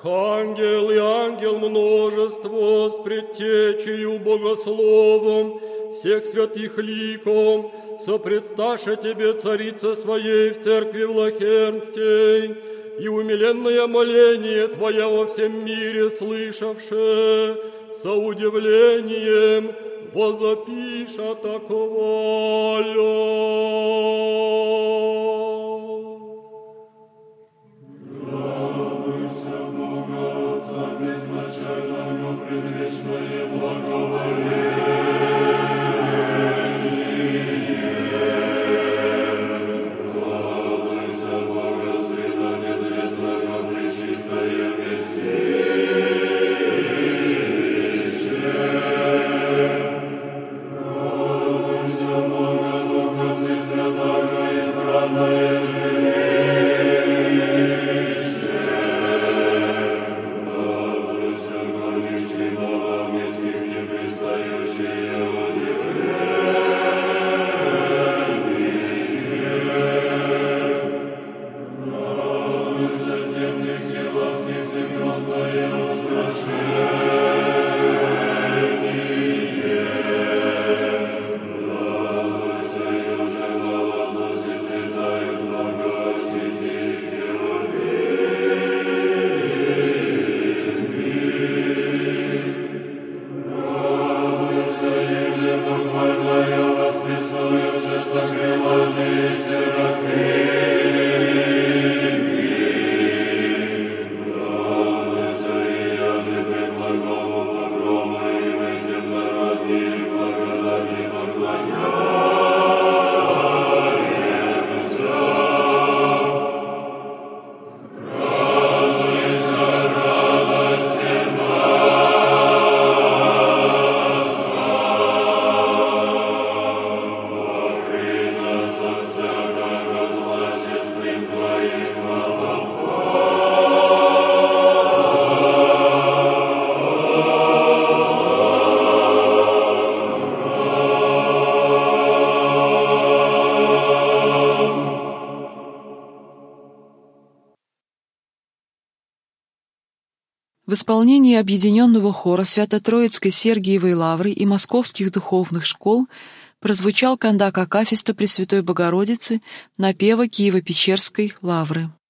Архангел и ангел множество с предтечею богословом всех святых ликом, сопредсташе тебе, царице своей, в церкви Влахернстей, и умиленное моление Твое во всем мире слышавше, со удивлением возопиша таковое. Радуйся, Бога Отца, безначального, предвечное благоволение. Радуйся, Бога Сына, безвредного, пречистое вместилище. Радуйся, Бога Духа Всесвятаго, избранное жилище. Радуйся, горничного, близких непристающее удивление. Радуйся, темных силовских синхронное устрашение. Радуйся, юже на воздухе светают многощити херувимы. Радуйся, еже буквальная восписующе сокрылатие серафими. Радуйся, и яже пред благому погрому и мы земнородние благодати поклоняемся. Радуйся, радости покрый нас от всякого зла честным Твоим В исполнении объединенного хора Свято-Троицкой Сергиевой Лавры и Московских духовных школ прозвучал кандак акафиста Пресвятой Богородицы напева Киево-Печерской Лавры.